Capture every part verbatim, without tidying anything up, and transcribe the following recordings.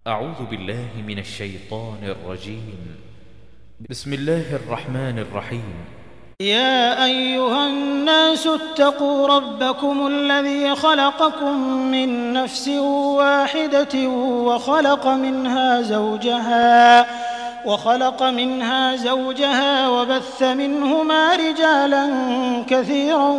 أعوذ بالله من الشيطان الرجيم. بسم الله الرحمن الرحيم. يا أيها الناس اتقوا ربكم الذي خلقكم من نفس واحدة وخلق منها زوجها وخلق منها زوجها وبث منهما رجالا كثيرا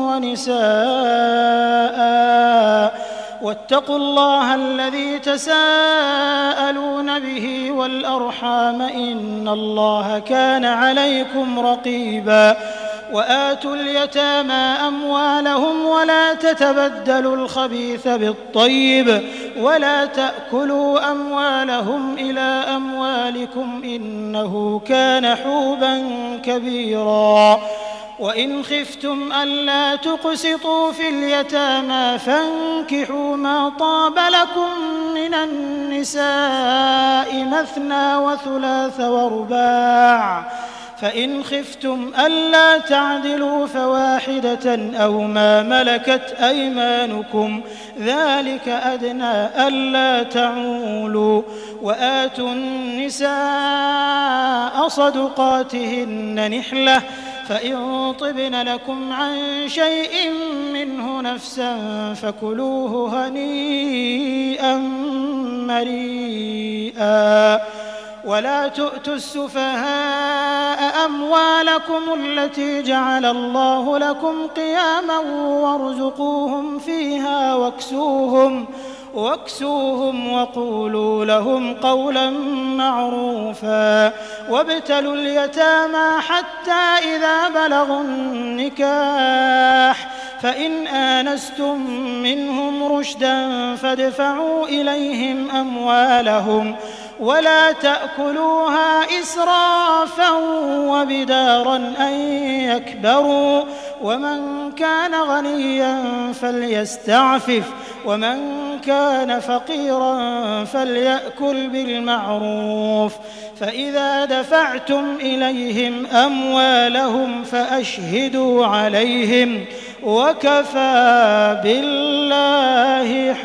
ونساء واتقوا الله الذي تساءلون به والأرحام إن الله كان عليكم رقيبا وآتوا اليتامى أموالهم ولا تتبدلوا الخبيث بالطيب ولا تأكلوا أموالهم إلى أموالكم إنه كان حوبا كبيرا وإن خفتم ألا تقسطوا في اليتامى فانكحوا ما طاب لكم من النساء مثنى وثلاث ورباع فإن خفتم ألا تعدلوا فواحدة أو ما ملكت أيمانكم ذلك أدنى ألا تعولوا وآتوا النساء صدقاتهن نحلة فإن طبن لكم عن شيء منه نفسا فكلوه هنيئا مريئا ولا تؤتوا السفهاء أموالكم التي جعل الله لكم قياما وارزقوهم فيها واكسوهم واكسوهم وقولوا لهم قولا معروفا وابتلوا اليتامى حتى إذا بلغوا النكاح فإن آنستم منهم رشدا فادفعوا إليهم أموالهم ولا تأكلوها إسرافا وبدارا أن يكبروا ومن كان غنيا فليستعفف ومن كان فقيرا فليأكل بالمعروف فإذا دفعتم إليهم أموالهم فأشهدوا عليهم وكفى بالله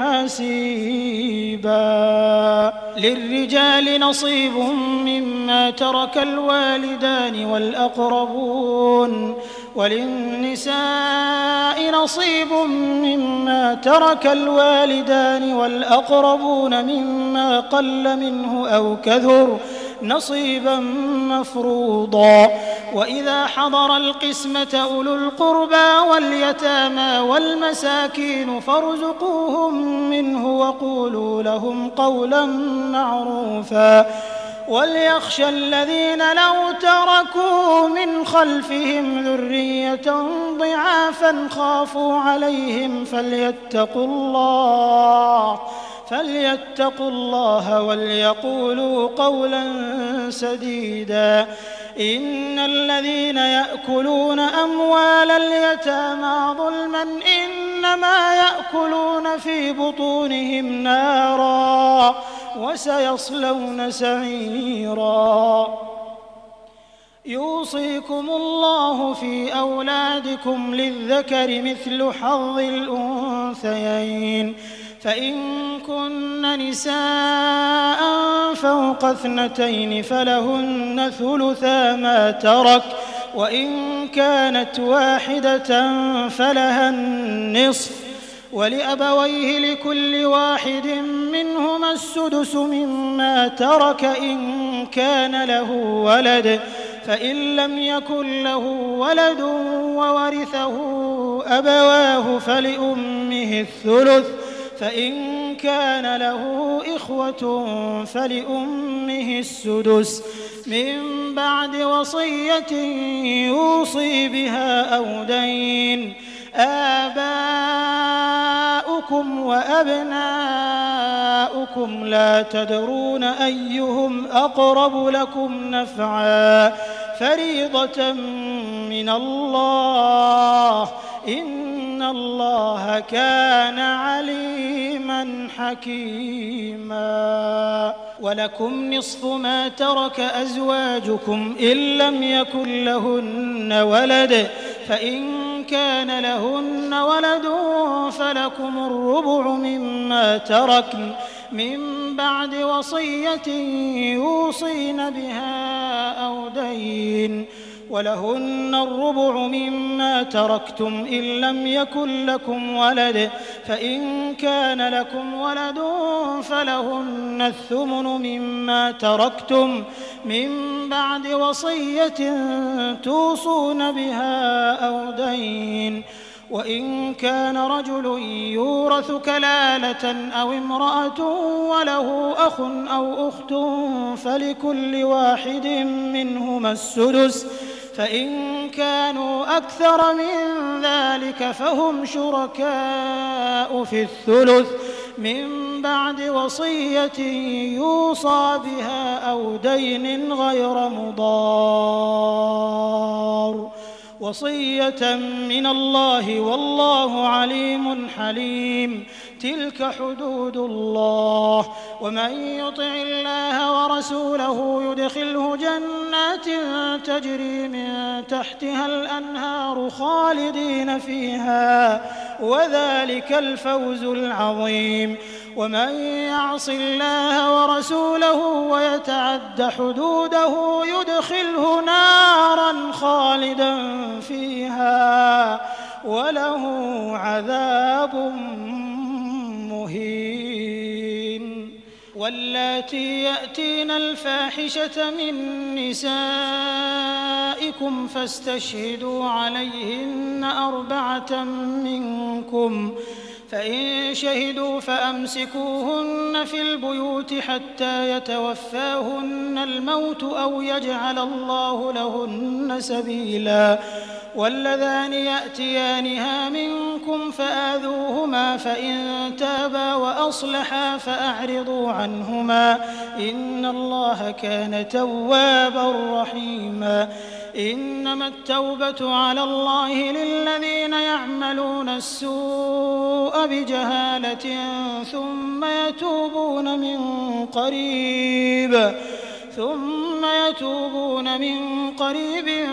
حسيبا للرجال نصيب مما ترك الوالدان والأقربون وللنساء نصيب مما ترك الوالدان والأقربون مما قل منه أو كثر نصيبا مفروضا وإذا حضر القسمة أولو القربى واليتامى والمساكين فارزقوهم منه وقولوا لهم قولا معروفا وليخشى الذين لو تركوا من خلفهم ذرية ضعافا خافوا عليهم فليتقوا الله فليتقوا الله وليقولوا قولا سديدا إن الذين يأكلون أموال اليتامى ظلما إنما يأكلون في بطونهم نارا وسيصلون سعيرا يوصيكم الله في أولادكم للذكر مثل حظ الأنثيين فإن كن نساء فوق اثنتين فلهن ثلثا ما ترك وإن كانت واحدة فلها النصف ولأبويه لكل واحد منهما السدس مما ترك إن كان له ولد فإن لم يكن له ولد وورثه أبواه فلأمه الثلث فإن كان له إخوة فلأمه السدس من بعد وصية يوصي بها أو دين آباؤكم وأبناؤكم لا تدرون أيهم أقرب لكم نفعا فريضة من الله إن الله كان عليما حكيما ولكم نصف ما ترك أزواجكم إن لم يكن لهن ولد فإن كان لهن ولد فلكم الربع مما تركن من بعد وصية يوصين بها أو دين ولهن الربع مما تركتم إن لم يكن لكم ولد فإن كان لكم ولد فلهن الثمن مما تركتم من بعد وصية توصون بها أو دين وإن كان رجل يورث كلالة أو امرأة وله أخ أو أخت فلكل واحد منهما السدس فإن كانوا أكثر من ذلك فهم شركاء في الثلث من بعد وصية يوصى بها أو دين غير مضار وصية من الله والله عليم حليم تلك حدود الله ومن يطع الله ورسوله يدخله جنات تجري من تحتها الأنهار خالدين فيها وذلك الفوز العظيم ومن يعص الله ورسوله ويتعد حدوده يدخله نارا خالدا فيها وله عذاب مهين واللاتي يأتين الفاحشة من نسائكم فاستشهدوا عليهن أربعة منكم فإن شهدوا فأمسكوهن في البيوت حتى يتوفاهن الموت أو يجعل الله لهن سبيلا واللذان يأتيانها منكم فآذوهما فإن تابا وأصلحا فأعرضوا عنهما إن الله كان توابا رحيما إنما التوبة على الله للذين يعملون السوء بجهالة ثم يتوبون من قريب ثم يتوبون من قريب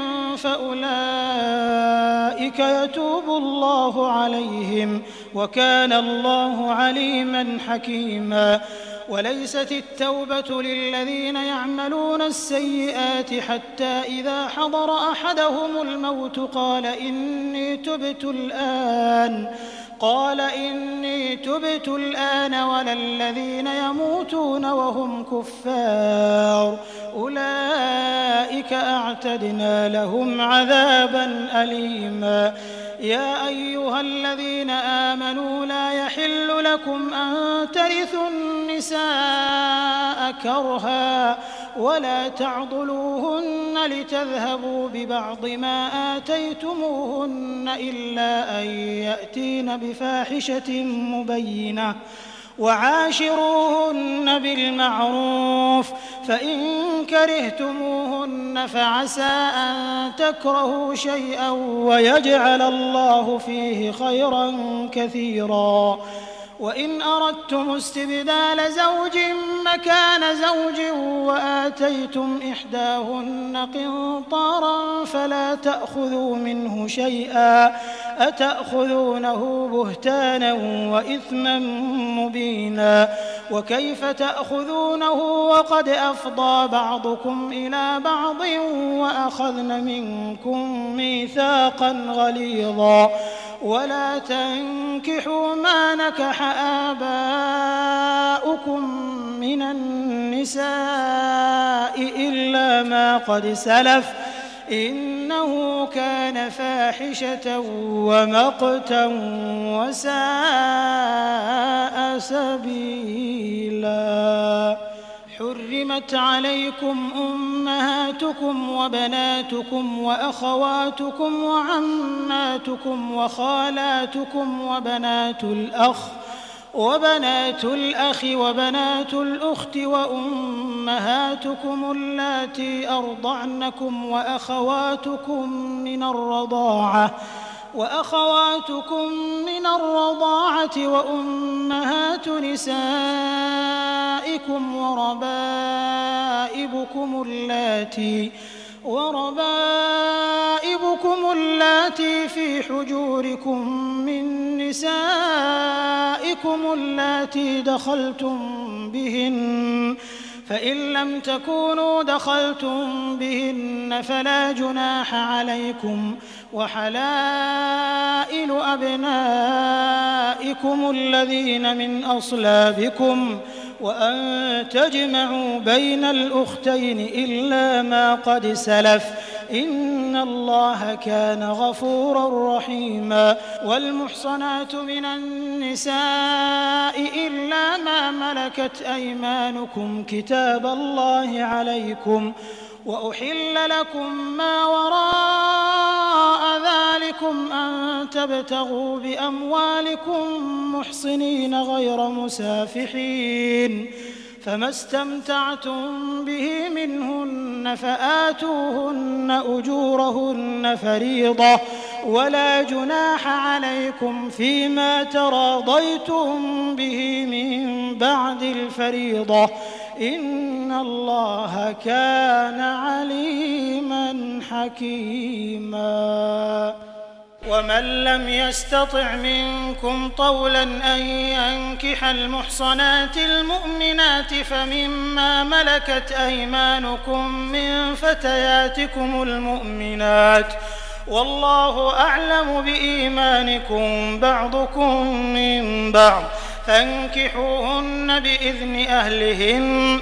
فأولئك يتوب الله عليهم وكان الله عليما حكيما وليست التوبة للذين يعملون السيئات حتى إذا حضر أحدهم الموت قال إني تبت الآن قال إني تبت الآن ولا الذين يموتون وهم كفار أولئك أعتدنا لهم عذابا أليما يا أيها الذين آمنوا لا يحل لكم أن ترثوا النساء كرها ولا تعضلوهن لتذهبوا ببعض ما آتيتموهن إلا أن يأتين بفاحشة مبينة وعاشروهن بالمعروف فإن كرهتموهن فعسى أن تكرهوا شيئا ويجعل الله فيه خيرا كثيرا وإن أردتم استبدال زوج مكان زوج وآتيتم إحداهن قنطارا فلا تأخذوا منه شيئا أتأخذونه بهتانا وإثما مبينا وكيف تأخذونه وقد أفضى بعضكم إلى بعض وأخذن منكم ميثاقا غليظا ولا تنكحوا ما نكح آباؤكم من النساء إلا ما قد سلف إنه كان فاحشة ومقتا وساء سبيلا حرمت عليكم أمهاتكم وبناتكم وأخواتكم وعماتكم وخالاتكم وبنات الأخ وبنات الأخ وبنات الأخت وأمهاتكم اللاتي أرضعنكم وأخواتكم من الرضاعة وأخواتكم من الرضاعة وأمهات نسائكم وربائبكم اللاتي وربائبكم اللاتي في حجوركم من نسائكم اللاتي دخلتم بهن فإن لم تكونوا دخلتم بهن فلا جناح عليكم وحلائل أبنائكم الذين من أصلابكم وأن تجمعوا بين الأختين إلا ما قد سلف إن الله كان غفورا رحيما والمحصنات من النساء إلا ما ملكت أيمانكم كتاب الله عليكم وأحل لكم ما وراء ذلكم أن تبتغوا بأموالكم محصنين غير مسافحين فما استمتعتم به منهن فآتوهن أجورهن فريضة ولا جناح عليكم فيما تراضيتم به من بعد الفريضة إن الله كان عليما حكيما ومن لم يستطع منكم طولا أن ينكح المحصنات المؤمنات فمما ملكت أيمانكم من فتياتكم المؤمنات والله أعلم بإيمانكم بعضكم من بعض فانكحوهن بإذن أهلهن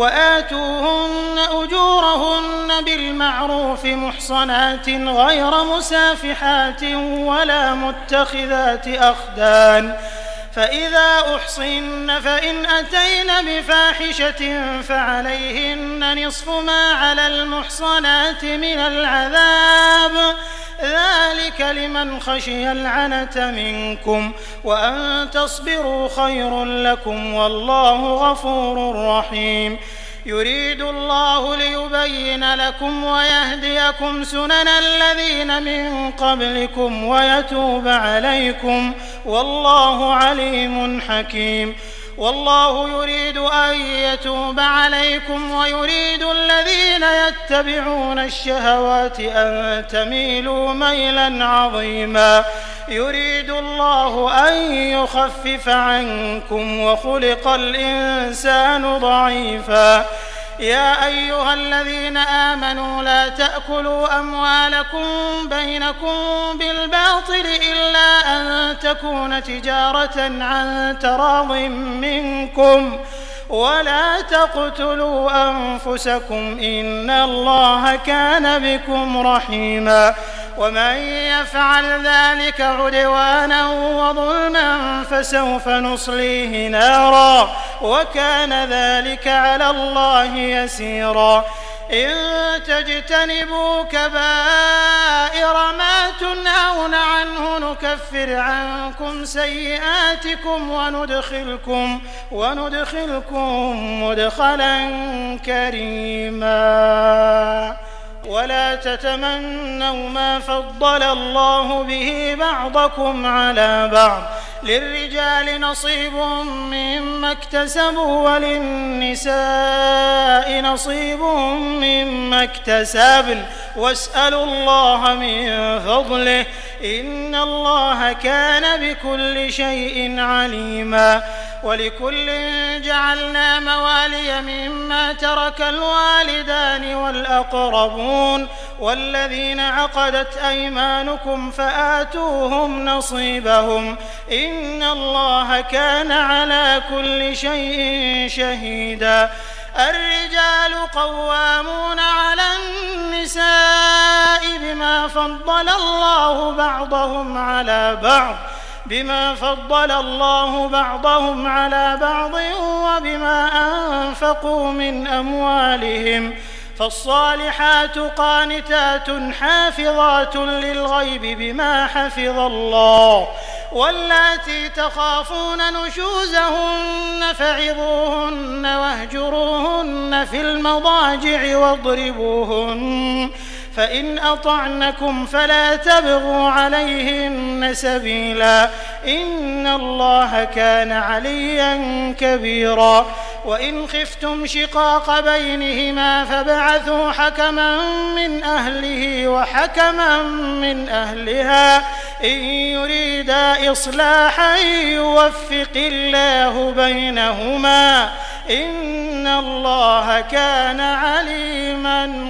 وآتوهن أجورهن بالمعروف محصنات غير مسافحات ولا متخذات أخدان فإذا أحصن فإن أتين بفاحشة فعليهن نصف ما على المحصنات من العذاب ذلك لمن خشي العنة منكم وأن تصبروا خير لكم والله غفور رحيم يريد الله ليبين لكم ويهديكم سنن الذين من قبلكم ويتوب عليكم والله عليم حكيم والله يريد أن يتوب عليكم ويريد الذين يتبعون الشهوات أن تميلوا ميلا عظيما يريد الله أن يخفف عنكم وخلق الإنسان ضعيفا يا أيها الذين آمنوا لا تأكلوا أموالكم بينكم بالباطل إلا أن تكون تجارة عن تراض منكم ولا تقتلوا أنفسكم إن الله كان بكم رحيما ومن يفعل ذلك عدوانا وظلما فسوف نصليه نارا وكان ذلك على الله يسيرا إن تجتنبوا كبائر ما تنهون عنه نكفر عنكم سيئاتكم وندخلكم وندخلكم مدخلا كريما ولا تتمنوا ما فضل الله به بعضكم على بعض للرجال نصيب مما اكتسبوا وللنساء نصيب مما اكتسبن واسألوا الله من فضله إن الله كان بكل شيء عليما ولكل جعلنا موالي مما ترك الوالدان والأقربون والذين عقدت أيمانكم فآتوهم نصيبهم إن الله كان على كل شيء شهيدا الرجال قوامون على النساء بما فضل الله بعضهم على بعض بما فضل الله بعضهم على بعض وبما أنفقوا من أموالهم فالصالحات قانتات حافظات للغيب بما حفظ الله واللاتي تخافون نشوزهن فعظوهن واهجروهن في المضاجع واضربوهن فإن أطعنكم فلا تبغوا عليهن سبيلا إن الله كان عليا كبيرا وإن خفتم شقاق بينهما فابعثوا حكما من أهله وحكما من أهلها إن يريدا إصلاحا يوفق الله بينهما إن الله كان عليما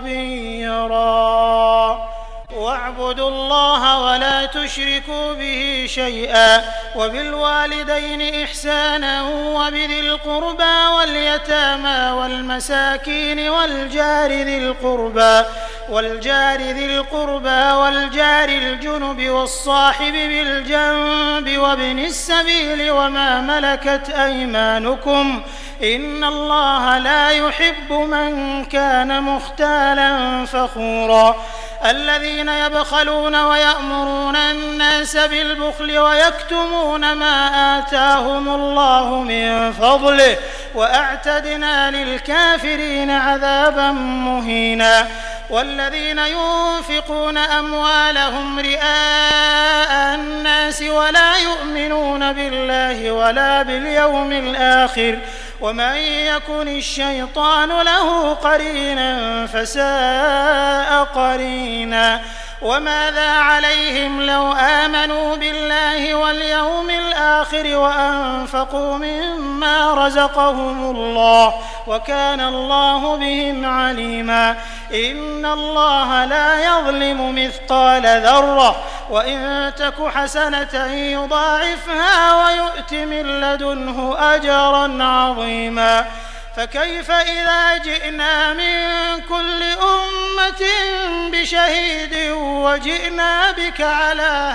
خبيرا. واعبدوا الله ولا تشركوا به شيئا وبالوالدين إحسانا وبذي القربى واليتامى والمساكين والجار ذي القربى والجار ذي القربى والجار الجنب والصاحب بالجنب وابن السبيل وما ملكت أيمانكم إن الله لا يحب من كان مختالا فخورا. الذين يبخلون ويأمرون الناس بالبخل ويكتمون ما آتاهم الله من فضله وأعتدنا للكافرين عذابا مهينا. والذين ينفقون أموالهم رئاء الناس ولا يؤمنون بالله ولا باليوم الآخر ومن يكن الشيطان له قرينا فساء قرينا. وماذا عليهم لو آمنوا بالله واليوم الآخر وأنفقوا مما رزقهم الله وكان الله بهم عليما. إن الله لا يظلم مثقال ذرة وإن تك حسنة يضاعفها ويؤت من لدنه أجرا عظيما. فكيف إذا جئنا من كل أمة بشهيد وجئنا بك على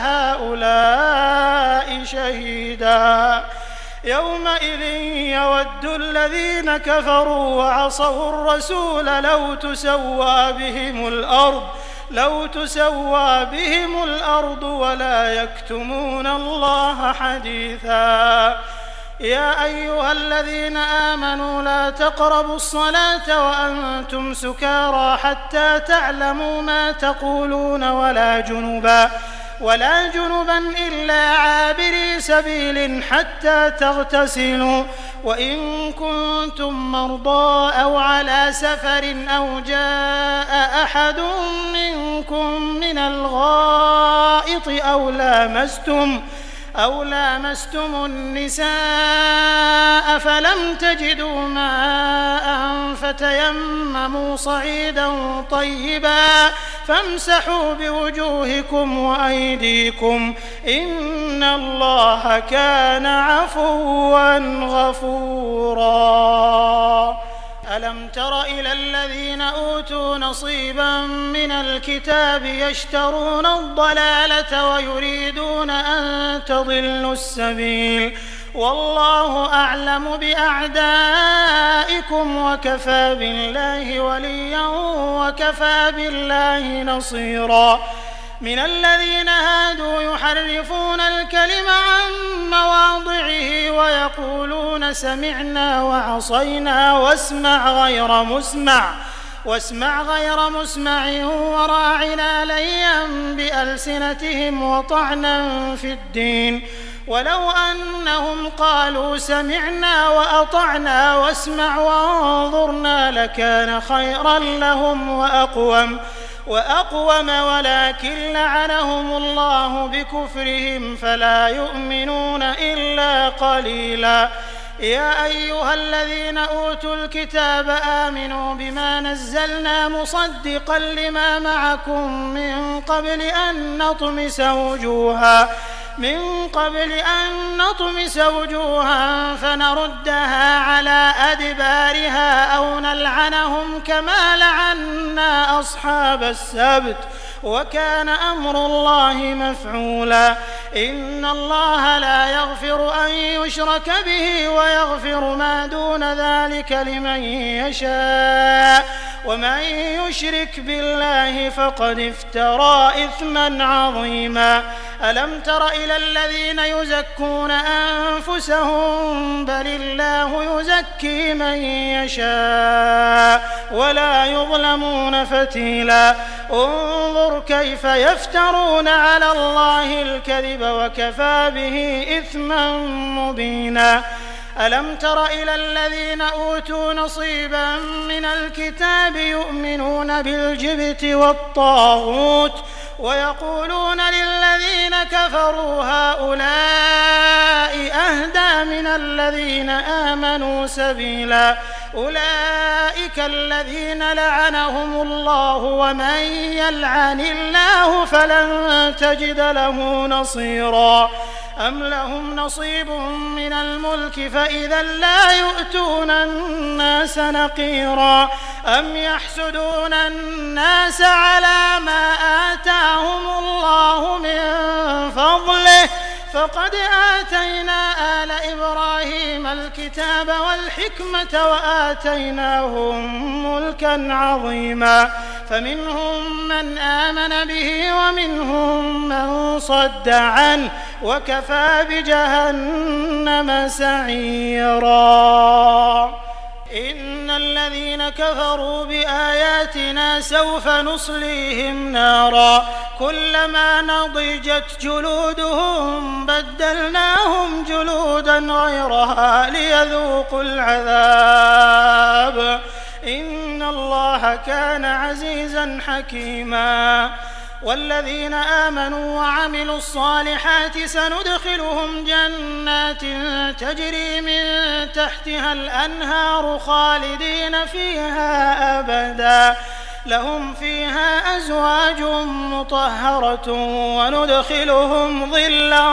هؤلاء شهيدا يومئذ يود الذين كفروا وعصوا الرسول لو تسوى بهم الأرض لو تسوى بهم الأرض ولا يكتمون الله حديثا. يا أيها الذين آمنوا لا تقربوا الصلاة وأنتم سكارى حتى تعلموا ما تقولون ولا جنبا ولا جنبا إلا عابري سبيل حتى تغتسلوا وإن كنتم مرضى أو على سفر أو جاء أحد منكم من الغائط أو لامستم أو لامستم النساء فلم تجدوا ماء فتيمموا صعيدا طيبا فامسحوا بوجوهكم وأيديكم إن الله كان عفوا غفورا. ألم تر إلى الذين أوتوا نصيبا من الكتاب يشترون الضلالة ويريدون أن تضلوا السبيل والله أعلم بأعدائكم وكفى بالله وليا وكفى بالله نصيرا. من الذين هادوا يحرفون الكلم عن مواضعه ويقولون سمعنا وعصينا واسمع غير مسمع واسمع غير مسمع وراعنا ليا بألسنتهم وطعنا في الدين ولو أنهم قالوا سمعنا وأطعنا واسمع وانظرنا لكان خيرا لهم وأقوم وأقوم ولكن لعنهم الله بكفرهم فلا يؤمنون إلا قليلا. يا أيها الذين أوتوا الكتاب آمنوا بما نزلنا مصدقا لما معكم من قبل أن نطمس وجوها من قبل أن نطمس وجوها فنردها على أدبارها أو نلعنهم كما لعنا أصحاب السبت وكان أمر الله مفعولا. إن الله لا يغفر أن يشرك به ويغفر ما دون ذلك لمن يشاء ومن يشرك بالله فقد افترى إثما عظيما. ألم تر إلى الذين يزكون أنفسهم بل الله يزكي من يشاء ولا يظلمون فتيلا. انظر كيف يفترون على الله الكذب وكفى به إثما مبينا. ألم تر إلى الذين أوتوا نصيبا من الكتاب يؤمنون بالجبت والطاغوت ويقولون للذين كفروا هؤلاء أهدى من الذين آمنوا سبيلا أولئك الذين لعنهم الله ومن يلعن الله فلن تجد له نصيرا أم لهم نصيب من الملك فإذا لا يؤتون الناس نقيرا أم يحسدون الناس على ما آتاهم الله من فضله فقد آتينا آل إبراهيم الكتاب والحكمة وآتيناهم ملكا عظيما فمنهم من آمن به ومنهم من صد عنه وكفى بجهنم سعيرا إن الذين كفروا بآياتنا سوف نصليهم نارا كلما نضجت جلودهم بدلناهم جلودا غيرها ليذوقوا العذاب إن الله كان عزيزا حكيما والذين آمنوا وعملوا الصالحات سندخلهم جنات تجري من تحتها الأنهار خالدين فيها أبدا لهم فيها أزواج مطهرة وندخلهم ظلا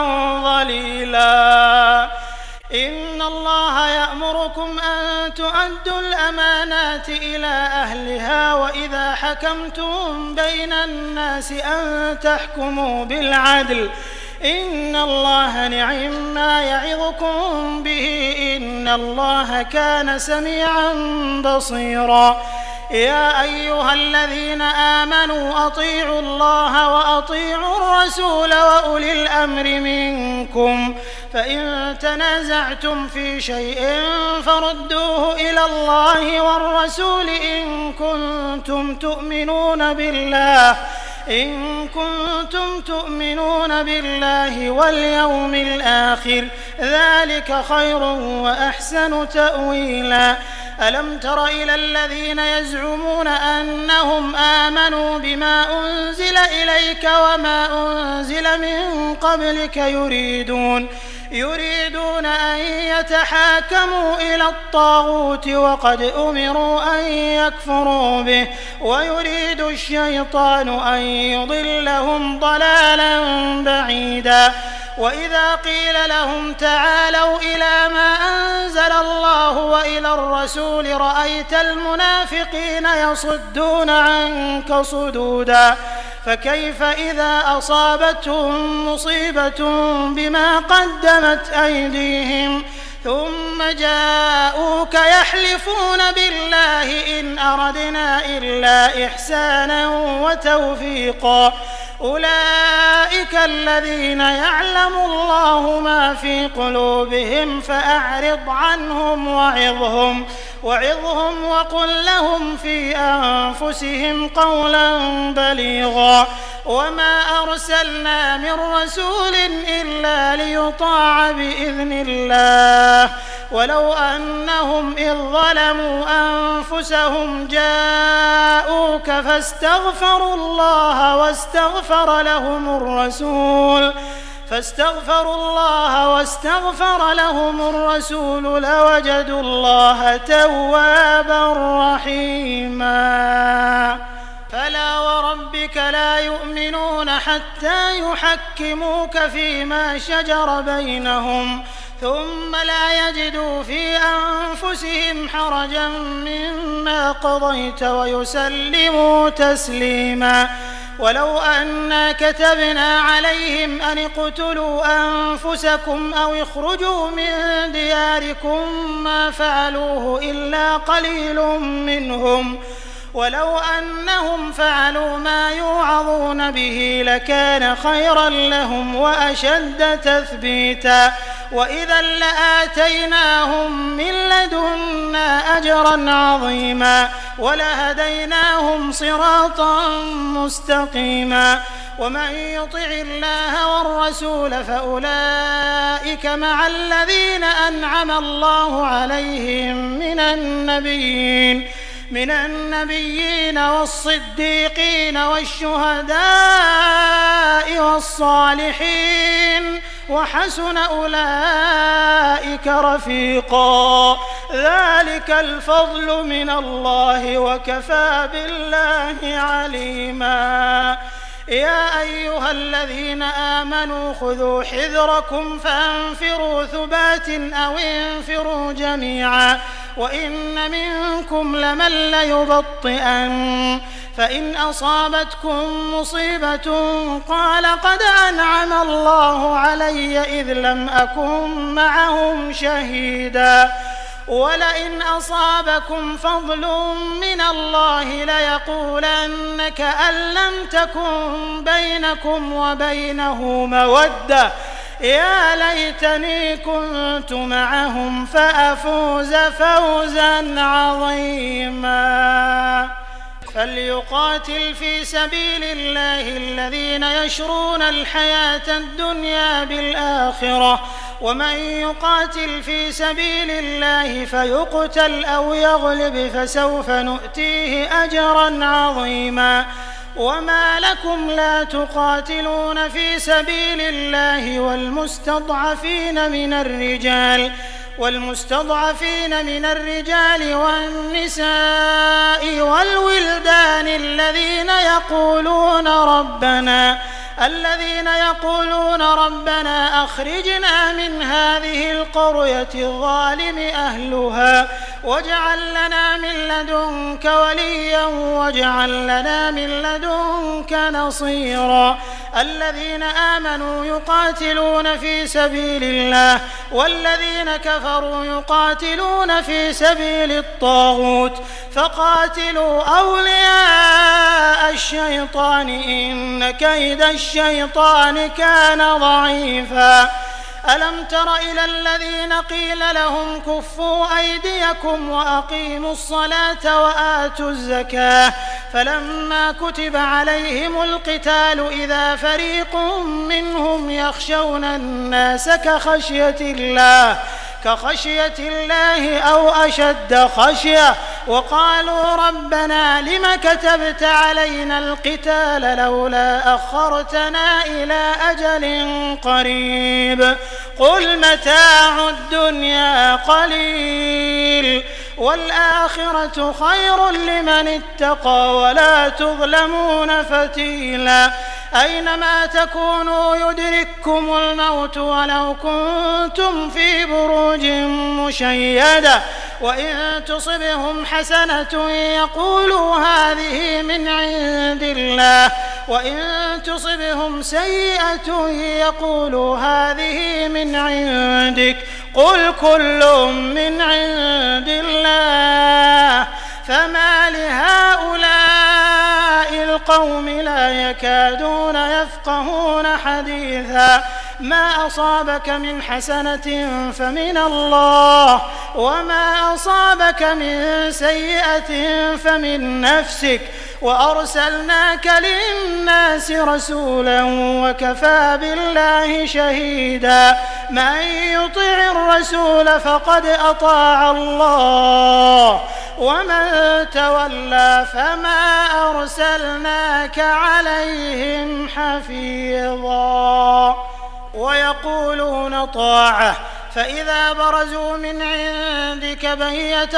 ظليلا إن الله يأمركم أن تؤدوا الأمانات إلى أهلها وإذا حكمتم بين الناس أن تحكموا بالعدل إن الله نعم ما يعظكم به إن الله كان سميعا بصيرا يا أيها الذين آمنوا أطيعوا الله وأطيعوا الرسول وأولي الأمر منكم فإن تنازعتم في شيء فردوه إلى الله والرسول إن كنتم تؤمنون بالله إن كنتم تؤمنون بالله واليوم الآخر ذلك خير وأحسن تأويلا ألم تر إلى الذين يزعمون أنهم آمنوا بما أنزل إليك وما أنزل من قبلك يريدون يريدون أن يتحاكموا إلى الطاغوت وقد أمروا أن يكفروا به ويريد الشيطان أن يضلهم ضلالا بعيدا وإذا قيل لهم تعالوا إلى ما أنزل الله وإلى الرسول رأيت المنافقين يصدون عنك صدودا فكيف إذا أصابتهم مصيبة بما قدمت أيديهم ثم جاءوك يحلفون بالله إن أردنا إلا إحسانا وتوفيقا أولئك الذين يعلم الله ما في قلوبهم فأعرض عنهم وعظهم وعظهم وقل لهم في أنفسهم قولا بليغا وما أرسلنا من رسول إلا ليطاع بإذن الله ولو أنهم إذ ظلموا أنفسهم جاءوك فاستغفروا الله واستغفر لهم الرسول فاستغفروا الله واستغفر لهم الرسول لوجدوا الله توابا رحيما فلا وربك لا يؤمنون حتى يحكموك فيما شجر بينهم ثم لا يجدوا في أنفسهم حرجا مما قضيت ويسلموا تسليما ولو أنا كتبنا عليهم أن اقتلوا أنفسكم أو اخرجوا من دياركم ما فعلوه إلا قليل منهم ولو أنهم فعلوا ما يوعظون به لكان خيرا لهم وأشد تثبيتا وإذا لآتيناهم من لدنا أجرا عظيما ولهديناهم صراطا مستقيما ومن يطع الله والرسول فأولئك مع الذين أنعم الله عليهم من النبيين من النبيين والصديقين والشهداء والصالحين وحسن أولئك رفيقا ذلك الفضل من الله وكفى بالله عليما يا أيها الذين آمنوا خذوا حذركم فانفروا ثبات أو انفروا جميعا وإن منكم لمن ليبطئن فإن أصابتكم مصيبة قال قد أنعم الله علي إذ لم أكن معهم شهيدا ولئن أصابكم فضل من الله ليقولن كأن لم تكن بينكم وبينه مودة يا ليتني كنت معهم فأفوز فوزا عظيما فليقاتل في سبيل الله الذين يشرون الحياة الدنيا بالآخرة ومن يقاتل في سبيل الله فيقتل أو يغلب فسوف نؤتيه أجرا عظيما وما لكم لا تقاتلون في سبيل الله والمستضعفين من الرجال والمستضعفين من الرجال والنساء والولدان الذين يقولون ربنا الذين يقولون ربنا أخرجنا من هذه القرية الظالم أهلها واجعل لنا من لدنك وليا واجعل لنا من لدنك نصيرا الذين آمنوا يقاتلون في سبيل الله والذين كفروا يقاتلون في سبيل الطاغوت فقاتلوا أولياء الشيطان إن كيد الشيطان كان ضعيفا ألم تر إلى الذين قيل لهم كفوا أيديكم وأقيموا الصلاة وآتوا الزكاة فلما كتب عليهم القتال إذا فريق منهم يخشون الناس كخشية الله كخشية الله أو أشد خشية وقالوا ربنا لم كتبت علينا القتال لولا أخرتنا إلى أجل قريب قل متاع الدنيا قليل والآخرة خير لمن اتقى ولا تظلمون فتيلا أينما تكونوا يدرككم الموت ولو كنتم في بروج مشيدة وإن تصبهم حسنة يقولوا هذه من عند الله وإن تصبهم سيئة يقولوا هذه من عندك قل كل من عند الله فما لهؤلاء القوم لا يكادون يفقهون حديثا ما أصابك من حسنة فمن الله وما أصابك من سيئة فمن نفسك وأرسلناك للناس رسولا وكفى بالله شهيدا من يطع الرسول فقد أطاع الله ومن تولى فما أرسلناك عليهم حفيظا ويقولون طاعة فإذا برزوا من عندك بيت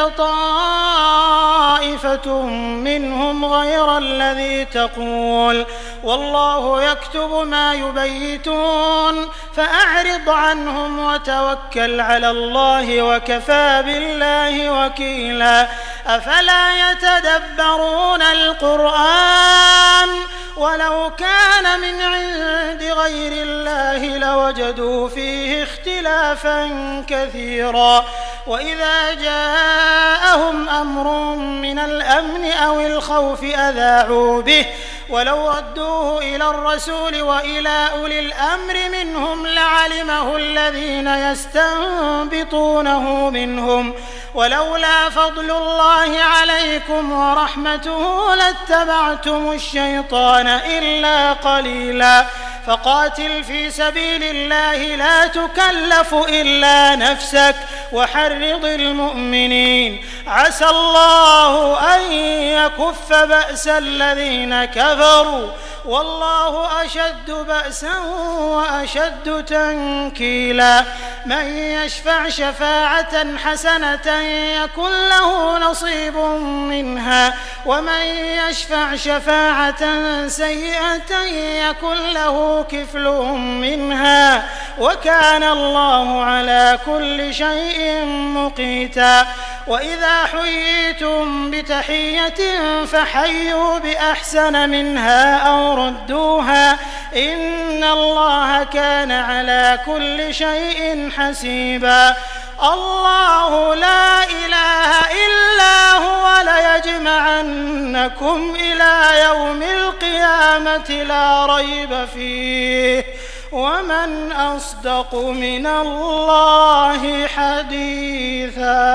طائفة منهم غير الذي تقول والله يكتب ما يبيتون فأعرض عنهم وتوكل على الله وكفى بالله وكيلا أفلا يتدبرون القرآن ولو كان من عند غير الله لوجدوا فيه اختلافا كثيرا وإذا جاءهم أمر من الأمر الأمن أو الخوف أذاعوا به ولو ردوه إلى الرسول وإلى أولي الأمر منهم لعلمه الذين يستنبطونه منهم ولولا فضل الله عليكم ورحمته لاتبعتم الشيطان إلا قليلا فقاتل في سبيل الله لا تكلف إلا نفسك وحرض المؤمنين عسى الله أن يكف بأس الذين كفروا والله أشد بأسا وأشد تنكيلا من يشفع شفاعة حسنة يكن له نصيب منها ومن يشفع شفاعة سيئة يكن له كفل منها وكان الله على كل شيء مقيتا وإذا حييتم بتحية فحيوا بأحسن منها أو ردوها إن الله كان على كل شيء حسيبا الله لا إله إلا هو ليجمعنكم إلى يوم القيامة لا ريب فيه ومن أصدق من الله حديثا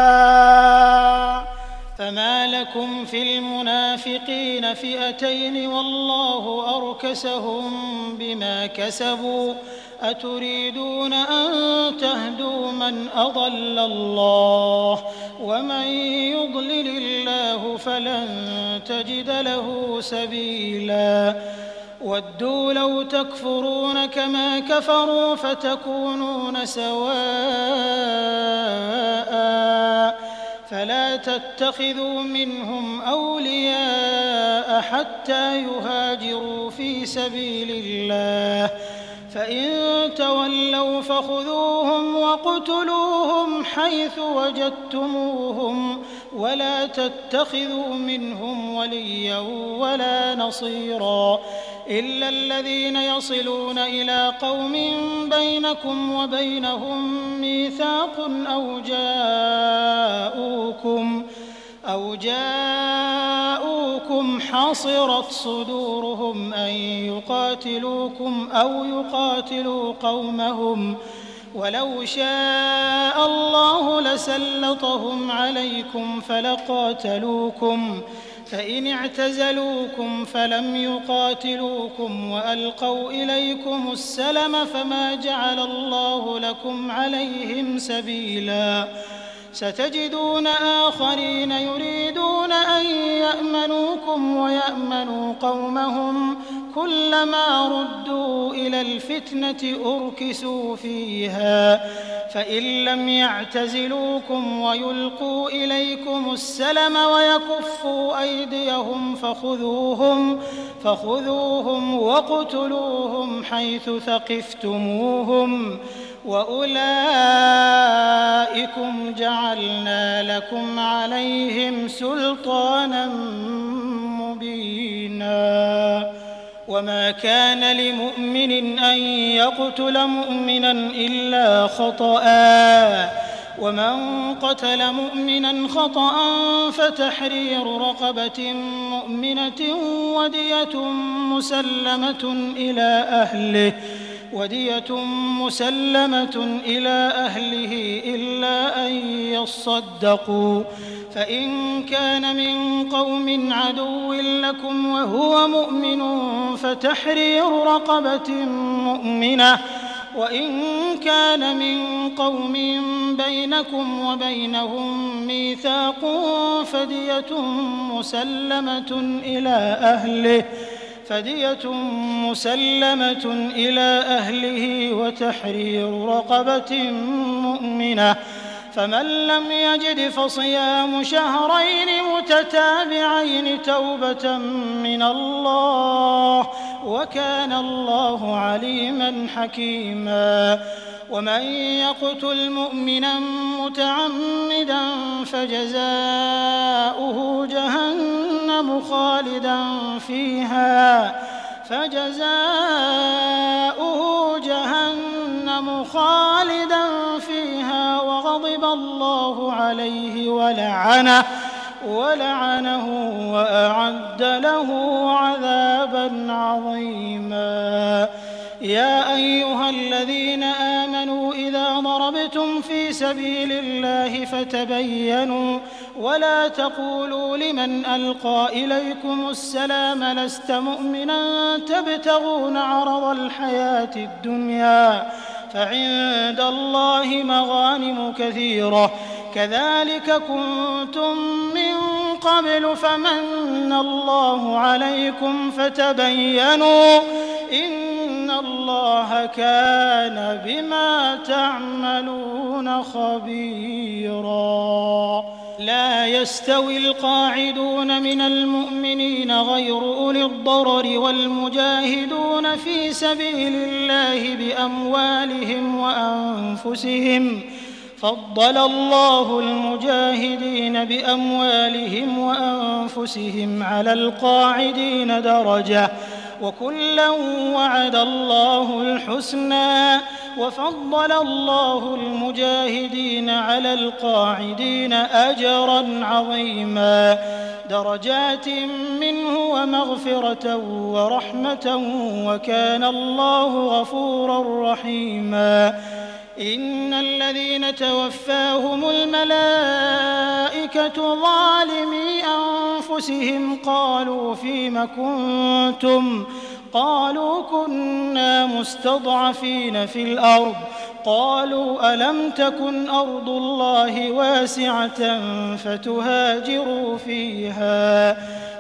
فما لكم في المنافقين فئتين والله أركسهم بما كسبوا أتريدون أن تهدوا من أضل الله ومن يضلل الله فلن تجد له سبيلا ودوا لو تكفرون كما كفروا فتكونون سواء فلا تتخذوا منهم أولياء حتى يهاجروا في سبيل الله فإن تولوا فخذوهم واقتلوهم حيث وجدتموهم ولا تتخذوا منهم وليا ولا نصيرا إلا الذين يصلون إلى قوم بينكم وبينهم ميثاق أو جاءوكم أو جاءوكم حصرت صدورهم أن يقاتلوكم أو يقاتلوا قومهم ولو شاء الله لسلطهم عليكم فلقاتلوكم فإن اعتزلوكم فلم يقاتلوكم وألقوا إليكم السلم فما جعل الله لكم عليهم سبيلا ستجدون آخرين يريدون أن يأمنوكم ويأمنوا قومهم كلما ردوا إلى الفتنة أركسوا فيها فإن لم يعتزلوكم ويلقوا إليكم السلم ويكفوا أيديهم فخذوهم فخذوهم واقتلوهم حيث ثقفتموهم وأولئكم جعلنا لكم عليهم سلطانا مبينا وما كان لمؤمن أن يقتل مؤمنا إلا خطأ ومن قتل مؤمنا خطأ فتحرير رقبة مؤمنة ودية مسلمة إلى أهله ودية مسلمة إلى أهله إلا أن يصدقوا فإن كان من قوم عدو لكم وهو مؤمن فتحرير رقبة مؤمنة وإن كان من قوم بينكم وبينهم ميثاق فدية مسلمة إلى أهله فدية مسلمة إلى أهله وتحرير رقبة مؤمنة فمن لم يجد فصيام شهرين متتابعين توبة من الله وكان الله عليما حكيما ومن يقتل مؤمنا متعمدا فجزاؤه جهنم خالدا فيها فجزاؤه جهنم خالدا فيها وغضب الله عليه ولعنه ولعنه وأعد له عذابا عظيما. يا أيها الذين آمنوا إذا ضربتم في سبيل الله فتبينوا ولا تقولوا لمن ألقى إليكم السلام لست مؤمنا تبتغون عرض الحياة الدنيا فعند الله مغانم كثيرة كذلك كنتم من قبل فمن الله عليكم فتبينوا إن الله كان بما تعملون خبيرا. لا يستوي القاعدون من المؤمنين غير أولي الضرر والمجاهدون في سبيل الله بأموالهم وأنفسهم فضل الله المجاهدين بأموالهم وأنفسهم على القاعدين درجة وكلا وعد الله الحسنى وفضل الله المجاهدين على القاعدين أجرا عظيما درجات منه ومغفرة ورحمة وكان الله غفورا رحيما. إن الذين توفاهم الملائكة ظالمي أنفسهم قالوا فيم كنتم قالوا كنا مستضعفين في الأرض قالوا ألم تكن أرض الله واسعة فتهاجروا فيها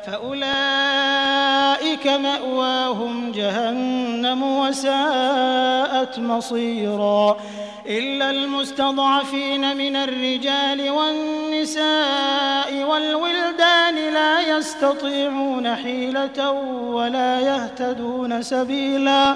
فأولئك مأواهم جهنم وساءت مصيرا. إلا المستضعفين من الرجال والنساء والولدان لا يستطيعون حيلة ولا يهتدون سبيلا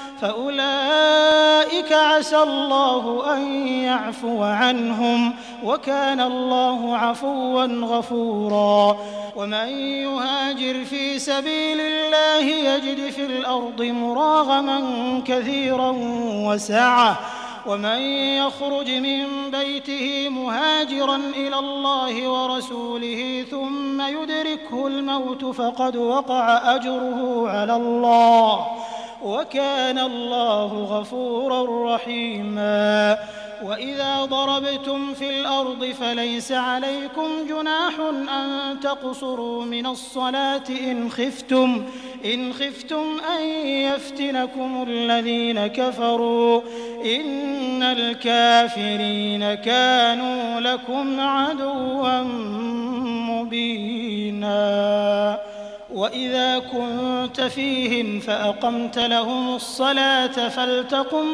فأولئك عسى الله أن يعفو عنهم وكان الله عفوا غفورا. ومن يهاجر في سبيل الله يجد في الأرض مراغما كثيرا وسعة ومن يخرج من بيته مهاجرا إلى الله ورسوله ثم يدركه الموت فقد وقع أجره على الله وكان الله غفورا رحيما. وإذا ضربتم في الأرض فليس عليكم جناح أن تقصروا من الصلاة إن خفتم إن خفتم أن يفتنكم الذين كفروا إن الكافرين كانوا لكم عدوا مبينا. وإذا كنت فيهم فأقمت لهم الصلاة فلتقم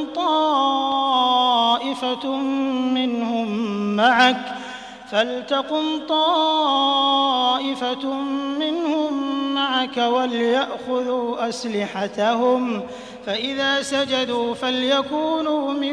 طائفة منهم معك فلتقم طائفة منهم معك وليأخذوا أسلحتهم فإذا سجدوا فليكونوا من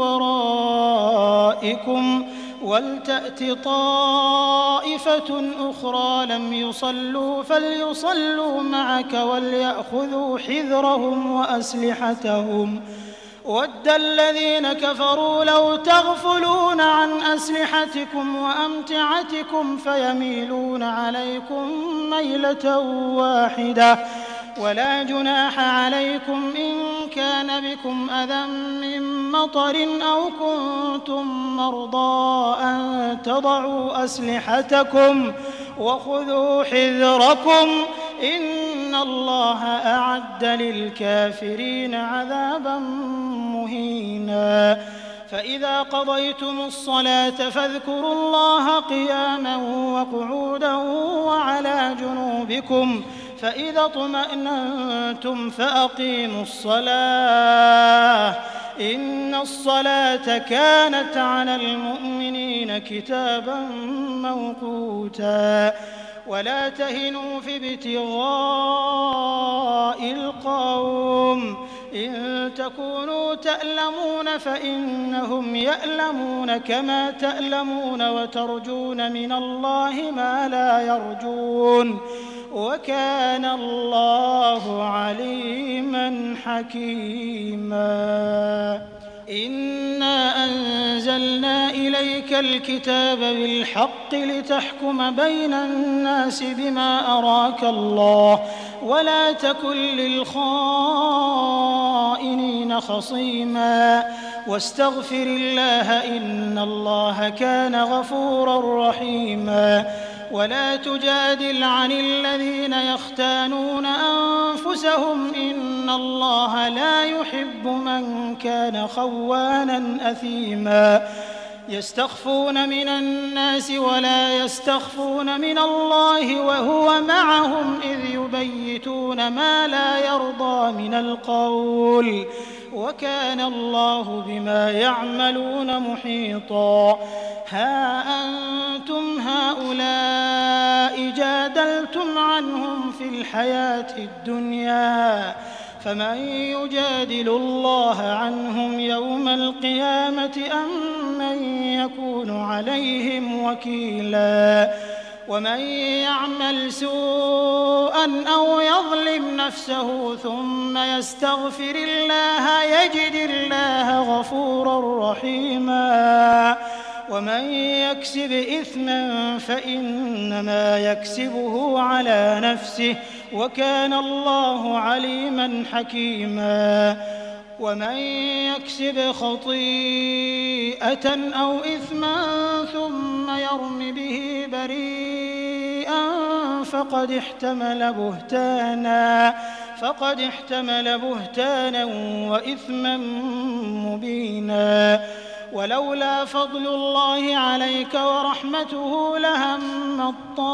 ورائكم ولتأت طائفة أخرى لم يصلوا فليصلوا معك وليأخذوا حذرهم وأسلحتهم ود الذين كفروا لو تغفلون عن أسلحتكم وأمتعتكم فيميلون عليكم ميلة واحدة ولا جناح عليكم إن كان بكم أذى من مطر أو كنتم مرضى أن تضعوا أسلحتكم وخذوا حذركم إن الله أعد للكافرين عذابا مهينا. فإذا قضيتم الصلاة فاذكروا الله قياما وقعودا وعلى جنوبكم فإذا اطمأننتم فأقيموا الصلاة إن الصلاة كانت على المؤمنين كتابا موقوتا. ولا تهنوا في ابتغاء القوم إن تكونوا تألمون فإنهم يألمون كما تألمون وترجون من الله ما لا يرجون وكان الله عليما حكيما. إنا أنزلنا إليك الكتاب بالحق لتحكم بين الناس بما أراك الله ولا تكن للخائنين خصيما واستغفر الله إن الله كان غفورا رحيما ولا تجادل عن الذين يختانون أنفسهم إن الله لا يحب من كان خوانا أثيما يستخفون من الناس ولا يستخفون من الله وهو معهم إذ يبيتون ما لا يرضى من القول وكان الله بما يعملون محيطا ها أنتم هؤلاء جادلتم عنهم في الحياة الدنيا فمن يجادل الله عنهم يوم القيامة أم من يكون عليهم وكيلا ومن يعمل سوءا أو يظلم نفسه ثم يستغفر الله يجد الله غفورا رحيما ومن يكسب إثما فإنما يكسبه على نفسه وكان الله عليما حكيما ومن يكسب خطيئة أو إثما ثم يرم به بريئا فقد احتمل بهتانا فقد احتمل بهتانا وإثما مبينا ولولا فضل الله عليك ورحمته لهم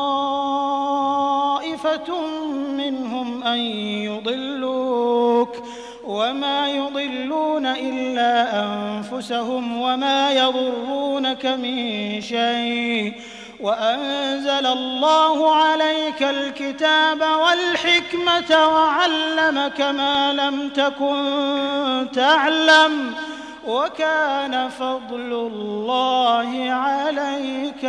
طائفة منهم أن يضلوك وما يضلون إلا أنفسهم وما يضرونك من شيء وأنزل الله عليك الكتاب والحكمة وعلمك ما لم تكن تعلم وكان فضل الله عليك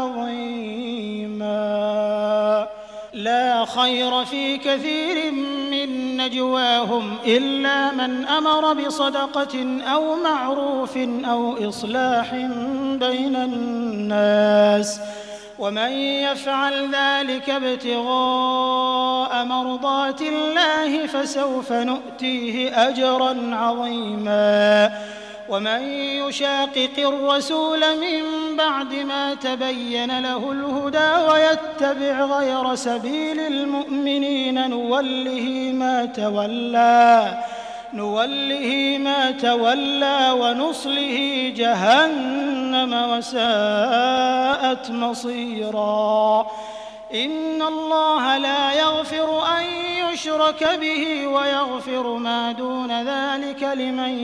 عظيما لا خير في كثير من نجواهم إلا من أمر بصدقة أو معروف أو إصلاح بين الناس ومن يفعل ذلك ابتغاء مرضات الله فسوف نؤتيه أجرا عظيما ومن يشاقق الرسول من بعد ما تبين له الهدى ويتبع غير سبيل المؤمنين نوله ما تولى نوله ما تولى ونصله جهنم وساءت مصيرا إن الله لا يغفر أن يشرك به ويغفر ما دون ذلك لمن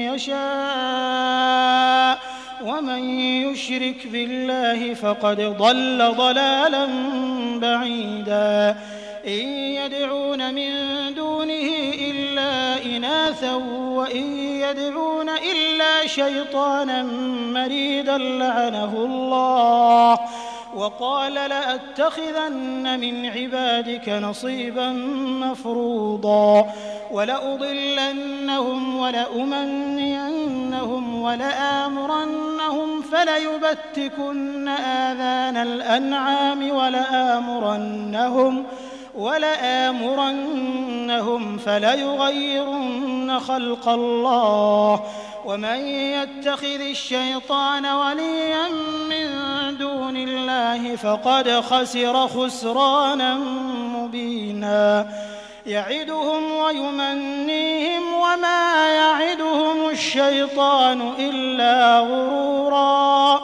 يشاء ومن يشرك بالله فقد ضل ضلالا بعيدا إن يدعون من دونه إلا إناثا وإن يدعون إلا شيطانا مريدا لعنه الله وقال لأتخذن من عبادك نصيبا مفروضا ولأضلنهم ولأمنينهم ولآمرنهم فليبتكن آذان الأنعام ولآمرنهم ولآمرنهم فليغيرن خلق الله ومن يتخذ الشيطان وليا من دون الله فقد خسر خسرانا مبينا يعدهم ويمنيهم وما يعدهم الشيطان إلا غرورا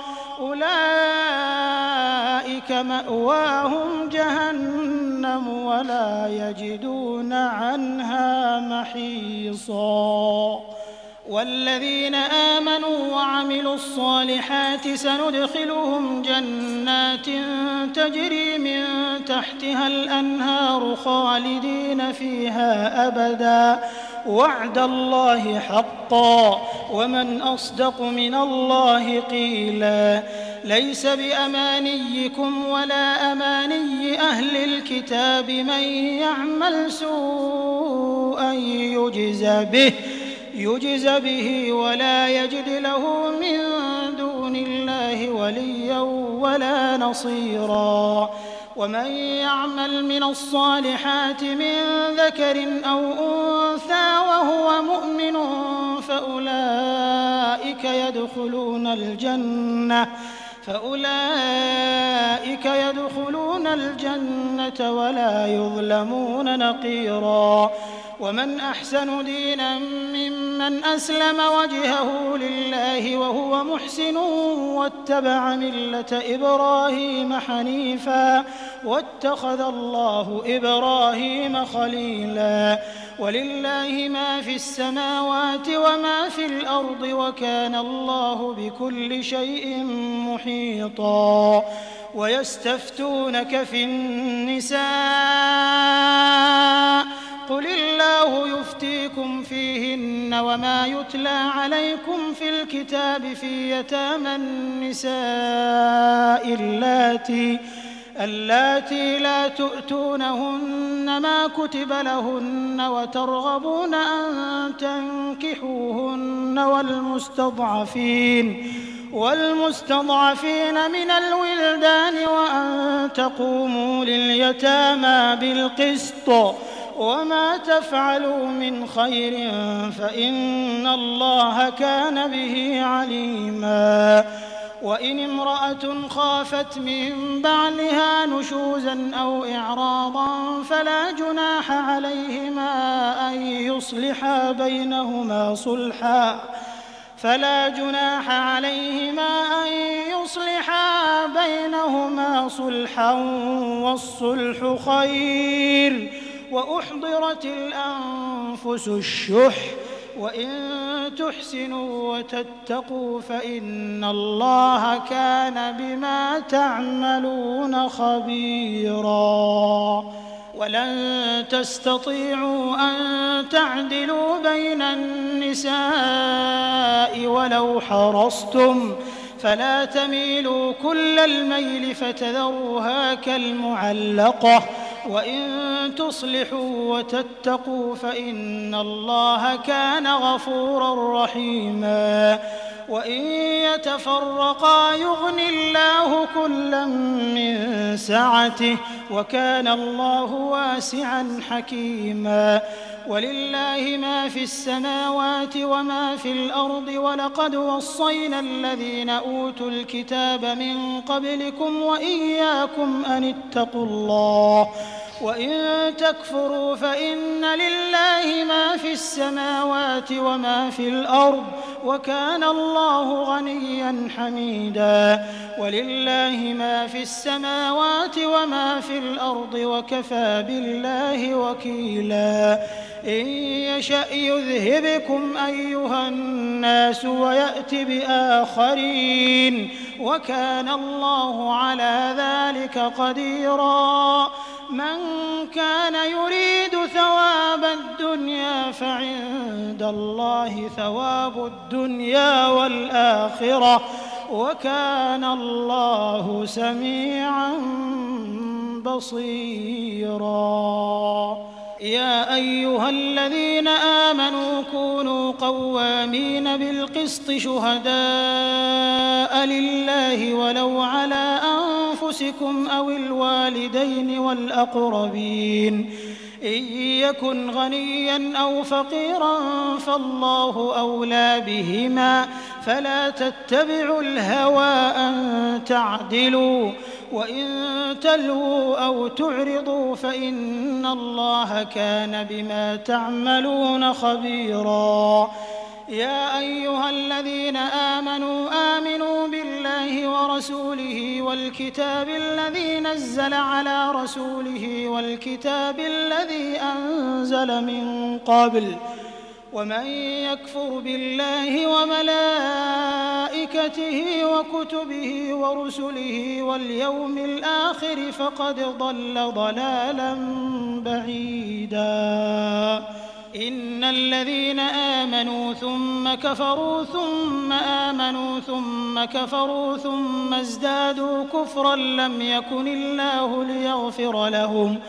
أولئك مأواهم جهنم ولا يجدون عنها محيصا والذين آمنوا وعملوا الصالحات سندخلهم جنات تجري من تحتها الأنهار خالدين فيها أبدا وعد الله حقا ومن أصدق من الله قيلا ليس بأمانيكم ولا أماني أهل الكتاب من يعمل سوءا يجز به يجز به ولا يجد له من دون الله وليا ولا نصيرا. ومن يعمل من الصالحات من ذكر أو أنثى وهو مؤمن فأولئك يدخلون الجنة فأولئك يدخلون الجنة ولا يظلمون نقيرا. ومن أحسن دينا ممن أسلم وجهه لله وهو محسن واتبع ملة إبراهيم حنيفا واتخذ الله إبراهيم خليلا. ولله ما في السماوات وما في الأرض وكان الله بكل شيء محيطا. ويستفتونك في النساء قل الله يفتيكم فيهن وما يتلى عليكم في الكتاب في يتامى النساء اللاتي اللاتي لا تؤتونهن ما كتب لهن وترغبون أن تنكحوهن والمستضعفين والمستضعفين من الولدان وأن تقوموا لليتامى بالقسط وما تفعلوا من خير فإن الله كان به عليما. وإن امرأة خافت من بعلها نشوزا أو إعراضا فلا جناح عليهما أن يصلحا بينهما صلحا فلا جناح عليهما أن يصلحا بينهما صلحا والصلح خير. وأحضرت الأنفس الشح وإن تحسنوا وتتقوا فإن الله كان بما تعملون خبيرا. ولن تستطيعوا أن تعدلوا بين النساء ولو حرصتم فلا تميلوا كل الميل فتذروها كالمعلقة. وإن تصلحوا وتتقوا فإن الله كان غفورا رحيما. وإن يتفرقا يغن الله كلا من سعته وكان الله واسعا حكيما. ولله ما في السماوات وما في الأرض ولقد وصينا الذين أوتوا الكتاب من قبلكم وإياكم أن اتقوا الله. وإن تكفروا فإن لله ما في السماوات وما في الأرض وكان الله غنيا حميدا. ولله ما في السماوات وما في الأرض وكفى بالله وكيلا. إن يشأ يذهبكم أيها الناس ويأت بآخرين وكان الله على ذلك قديرا. من كان يريد ثواب الدنيا فعند الله ثواب الدنيا والآخرة وكان الله سميعا بصيرا. يا أيها الذين آمنوا كونوا قوامين بالقسط شهداء لله ولو على أنفسكم أو الوالدين والأقربين. إن يكن غنيا أو فقيرا فالله أولى بهما فلا تتبعوا الهوى أن تعدلوا. وإن تلووا أو تعرضوا فإن الله كان بما تعملون خبيرا. يا أيها الذين آمنوا آمنوا بالله ورسوله والكتاب الذي نزل على رسوله والكتاب الذي أنزل من قبل. ومن يكفر بالله وملائكته وكتبه ورسله واليوم الآخر فقد ضل ضلالا بعيدا. إن الذين آمنوا ثم كفروا ثم آمنوا ثم كفروا ثم ازدادوا كفرا لم يكن الله ليغفر لهم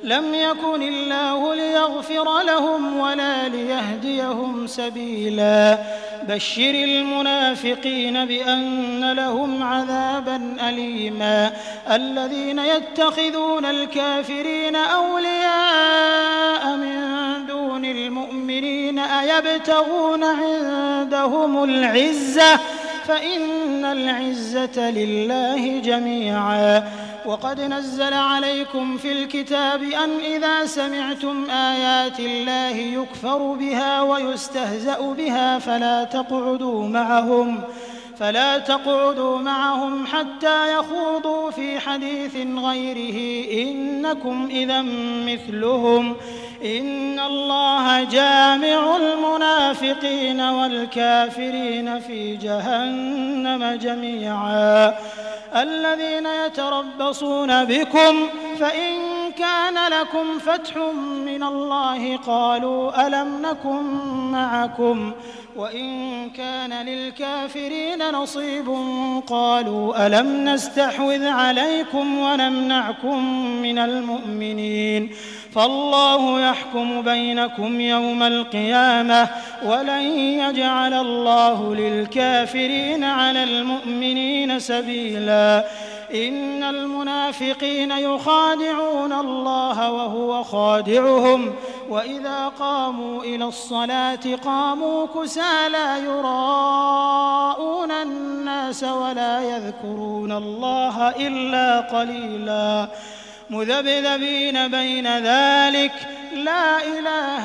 لم يكن الله ليغفر لهم ولا ليهديهم سبيلا بشر المنافقين بأن لهم عذابا أليما الذين يتخذون الكافرين أولياء من دون المؤمنين أيبتغون عندهم العزة فإن العزة لله جميعا وقد نزل عليكم في الكتاب أن إذا سمعتم آيات الله يكفر بها ويستهزأ بها فلا تقعدوا معهم فلا تقعدوا معهم حتى يخوضوا في حديث غيره إنكم إذا مثلهم إن الله جامع المنافقين والكافرين في جهنم جميعا الذين يتربصون بكم فإن كان لكم فتح من الله قالوا ألم نكن معكم وإن كان للكافرين نصيب قالوا ألم نستحوذ عليكم ونمنعكم من المؤمنين فالله يحكم بينكم يوم القيامة ولن يجعل الله للكافرين على المؤمنين سبيلا إن المنافقين يخادعون الله وهو خادعهم وإذا قاموا إلى الصلاة قاموا كسالى يراءون الناس ولا يذكرون الله إلا قليلا مذبذبين بين ذلك لا إله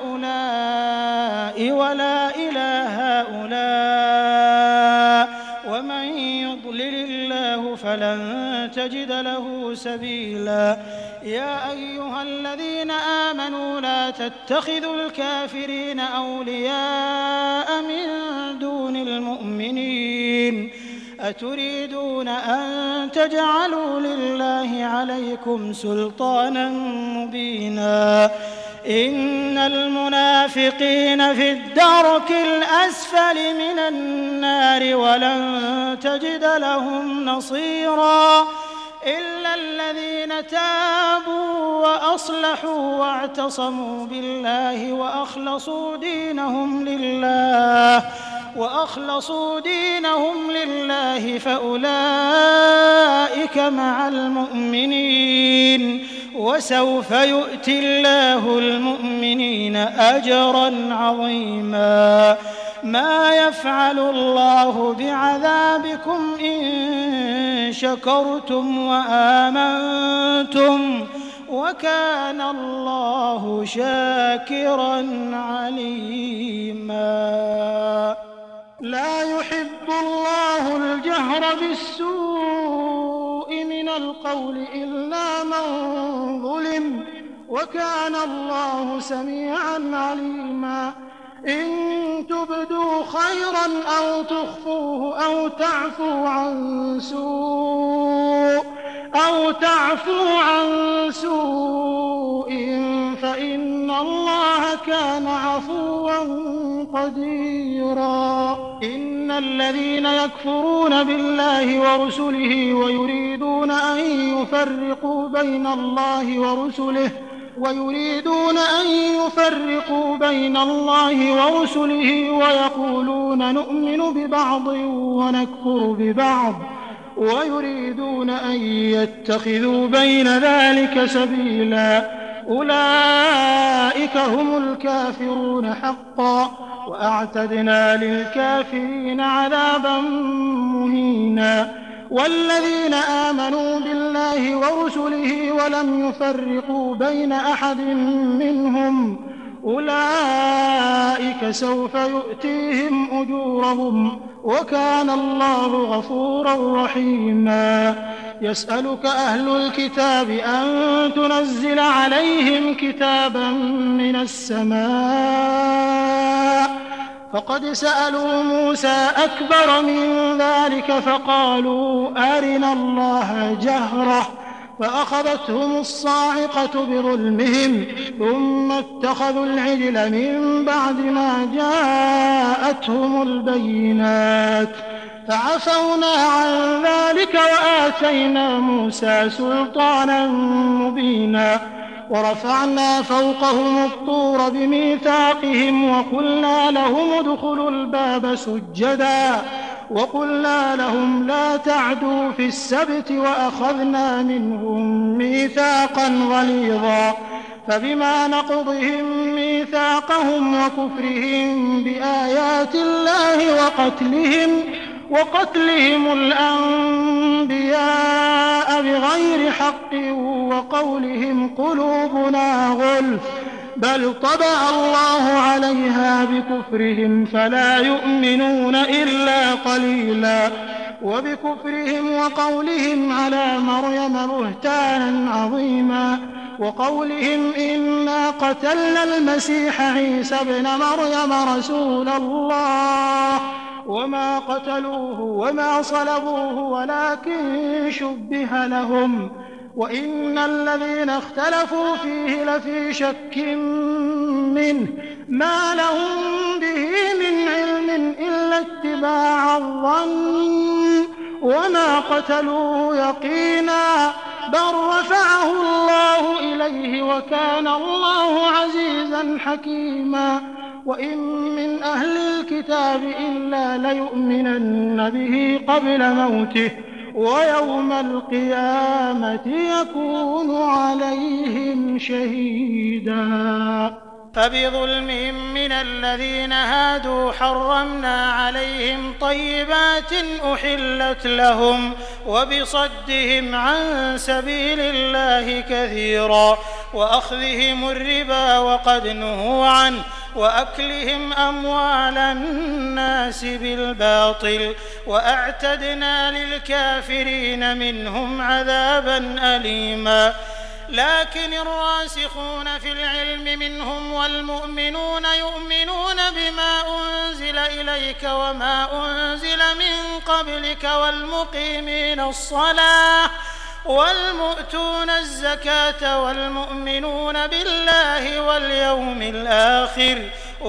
هؤلاء ولا إله هؤلاء ومن يضلل الله فلن تجد له سبيلا يا أيها الذين آمنوا لا تتخذوا الكافرين أولياء من دون المؤمنين أتريدون أن تجعلوا لله عليكم سلطانا مبينا إن المنافقين في الدرك الأسفل من النار ولن تجد لهم نصيرا إلا الذين تابوا وأصلحوا واعتصموا بالله وأخلصوا دينهم لله وأخلصوا دينهم لله فأولئك مع المؤمنين وسوف يؤتي الله المؤمنين أجرا عظيما ما يفعل الله بعذابكم إن شكرتم وآمنتم وكان الله شاكرا عليما لا يحب الله الجهر بالسوء من القول إلا من ظلم وكان الله سميعا عليما إن تبدوا خيرا أو تخفوه أو تعفوا عن سوء أو تعفوا عن سوء فإن الله كان عفوا قديرا إن الذين يكفرون بالله ورسله ويريدون أن يفرقوا بين الله ورسله ويريدون أن يفرقوا بين الله ورسله ويقولون نؤمن ببعض ونكفر ببعض ويريدون أن يتخذوا بين ذلك سبيلا أولئك هم الكافرون حقا وأعتدنا للكافرين عذابا مهينا والذين آمنوا بالله ورسله ولم يفرقوا بين أحد منهم أولئك سوف يؤتيهم أجورهم وكان الله غفورا رحيما يسألك أهل الكتاب أن تنزل عليهم كتابا من السماء فقد سألوا موسى أكبر من ذلك فقالوا أرنا الله جهرة فأخذتهم الصاعقة بظلمهم ثم اتخذوا العجل من بعد ما جاءتهم البينات فعفونا عن ذلك وآتينا موسى سلطانا مبينا ورفعنا فوقهم الطور بميثاقهم وقلنا لهم ادخلوا الباب سجدا وقلنا لهم لا تعدوا في السبت وأخذنا منهم ميثاقا غليظا فبما نقضهم ميثاقهم وكفرهم بآيات الله وقتلهم وقتلهم الأنبياء بغير حق وقولهم قلوبنا غلف بل طبع الله عليها بكفرهم فلا يؤمنون إلا قليلا وبكفرهم وقولهم على مريم بهتانا عظيما وقولهم إنا قتلنا المسيح عيسى ابن مريم رسول الله وما قتلوه وما صلبوه ولكن شبه لهم وإن الذين اختلفوا فيه لفي شك منه ما لهم به من علم إلا اتباع الظن وما قتلوه يقينا بل رفعه الله إليه وكان الله عزيزا حكيما وإن من أهل الكتاب إلا ليؤمنن به قبل موته ويوم القيامة يكون عليهم شهيدا فبظلم من الذين هادوا حرمنا عليهم طيبات أحلت لهم وبصدهم عن سبيل الله كثيرا وأخذهم الربا وقد نهوا عنه وأكلهم أموال الناس بالباطل وأعتدنا للكافرين منهم عذابا أليما لكن الراسخون في العلم منهم والمؤمنون يؤمنون بما أنزل إليك وما أنزل من قبلك والمقيمين الصلاة والمؤتون الزكاة والمؤمنون بالله واليوم الآخر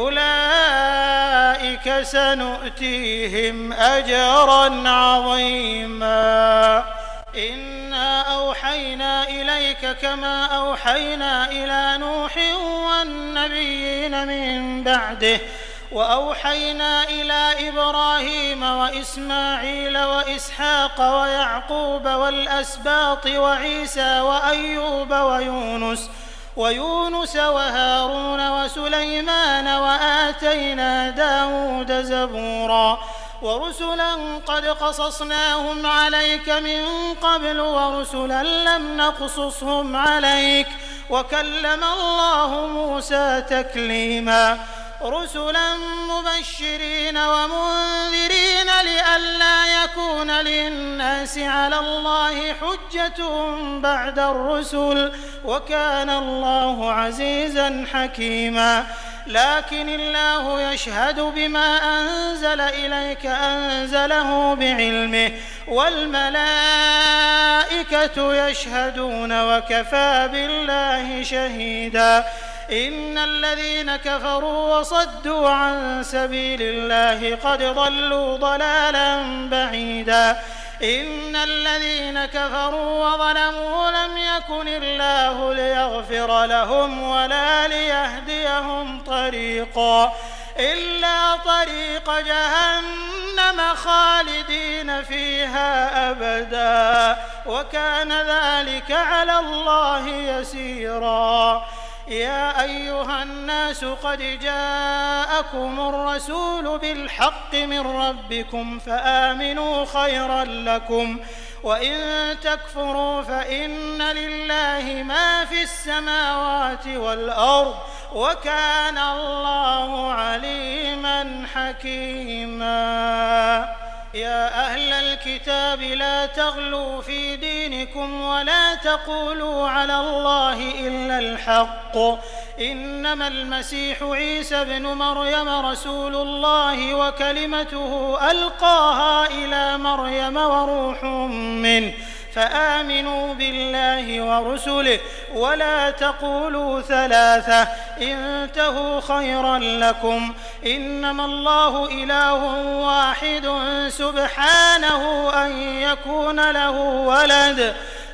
أولئك سنؤتيهم أجرا عظيما إنا أوحينا إليك كما أوحينا إلى نوح والنبيين من بعده وأوحينا إلى إبراهيم وإسماعيل وإسحاق ويعقوب والأسباط وعيسى وأيوب ويونس ويونس وهارون وسليمان وآتينا داود زبورا ورسلا قد قصصناهم عليك من قبل ورسلا لم نقصصهم عليك وكلم الله موسى تكليما رسلا مبشرين ومنذرين لئلا يكون للناس على الله حجة بعد الرسل وكان الله عزيزا حكيما لكن الله يشهد بما أنزل إليك أنزله بعلمه والملائكة يشهدون وكفى بالله شهيدا إن الذين كفروا وصدوا عن سبيل الله قد ضلوا ضلالا بعيدا إن الذين كفروا وظلموا لم يكن الله ليغفر لهم ولا ليهديهم طريقا إلا طريق جهنم خالدين فيها أبدا وكان ذلك على الله يسيرا يا أيها الناس قد جاءكم الرسول بالحق من ربكم فآمنوا خيرا لكم وإن تكفروا فإن لله ما في السماوات والأرض وكان الله عليما حكيما يا أهل الكتاب لا تغلوا في دينكم ولا تقولوا على الله إلا الحق إنما المسيح عيسى ابن مريم رسول الله وكلمته ألقاها إلى مريم وروح منه فآمنوا بالله ورسله ولا تقولوا ثلاثة انتهوا خيرا لكم إنما الله إله واحد سبحانه أن يكون له ولد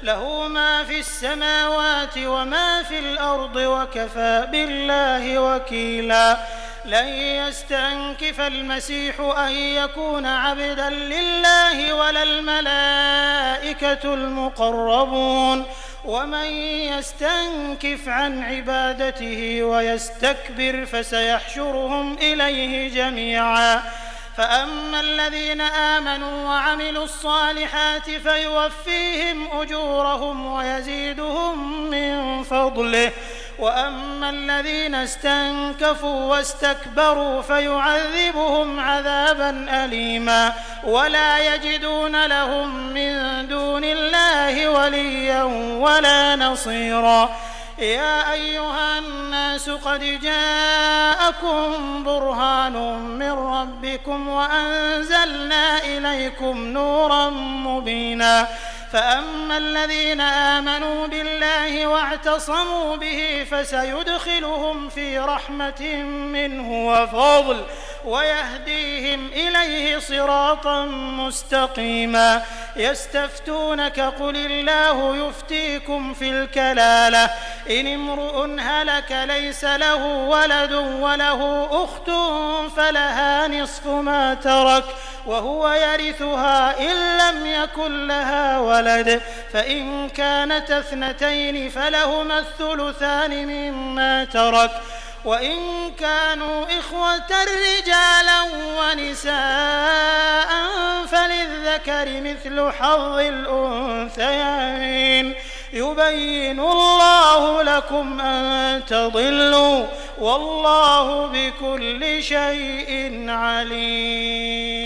له ما في السماوات وما في الأرض وكفى بالله وكيلا لن يستنكف المسيح أن يكون عبدا لله ولا الملائكة المقربون ومن يستنكف عن عبادته ويستكبر فسيحشرهم إليه جميعا فأما الذين آمنوا وعملوا الصالحات فيوفيهم أجورهم ويزيدهم من فضله وأما الذين استنكفوا واستكبروا فيعذبهم عذابا أليما ولا يجدون لهم من دون الله وليا ولا نصيرا يا أيها الناس قد جاءكم برهان من ربكم وأنزلنا إليكم نورا مبينا فأما الذين آمنوا بالله واعتصموا به فسيدخلهم في رحمة منه وفضل ويهديهم إليه صراطا مستقيما يستفتونك قل الله يفتيكم في الكلالة إن امرؤ هلك ليس له ولد وله أخت فلها نصف ما ترك وهو يرثها إن لم يكن لها ولد فإن كانت اثنتين فلهما الثلثان مما ترك وإن كانوا إخوة رجالا ونساء فللذكر مثل حظ الأنثيين يبين الله لكم أن تضلوا والله بكل شيء عليم.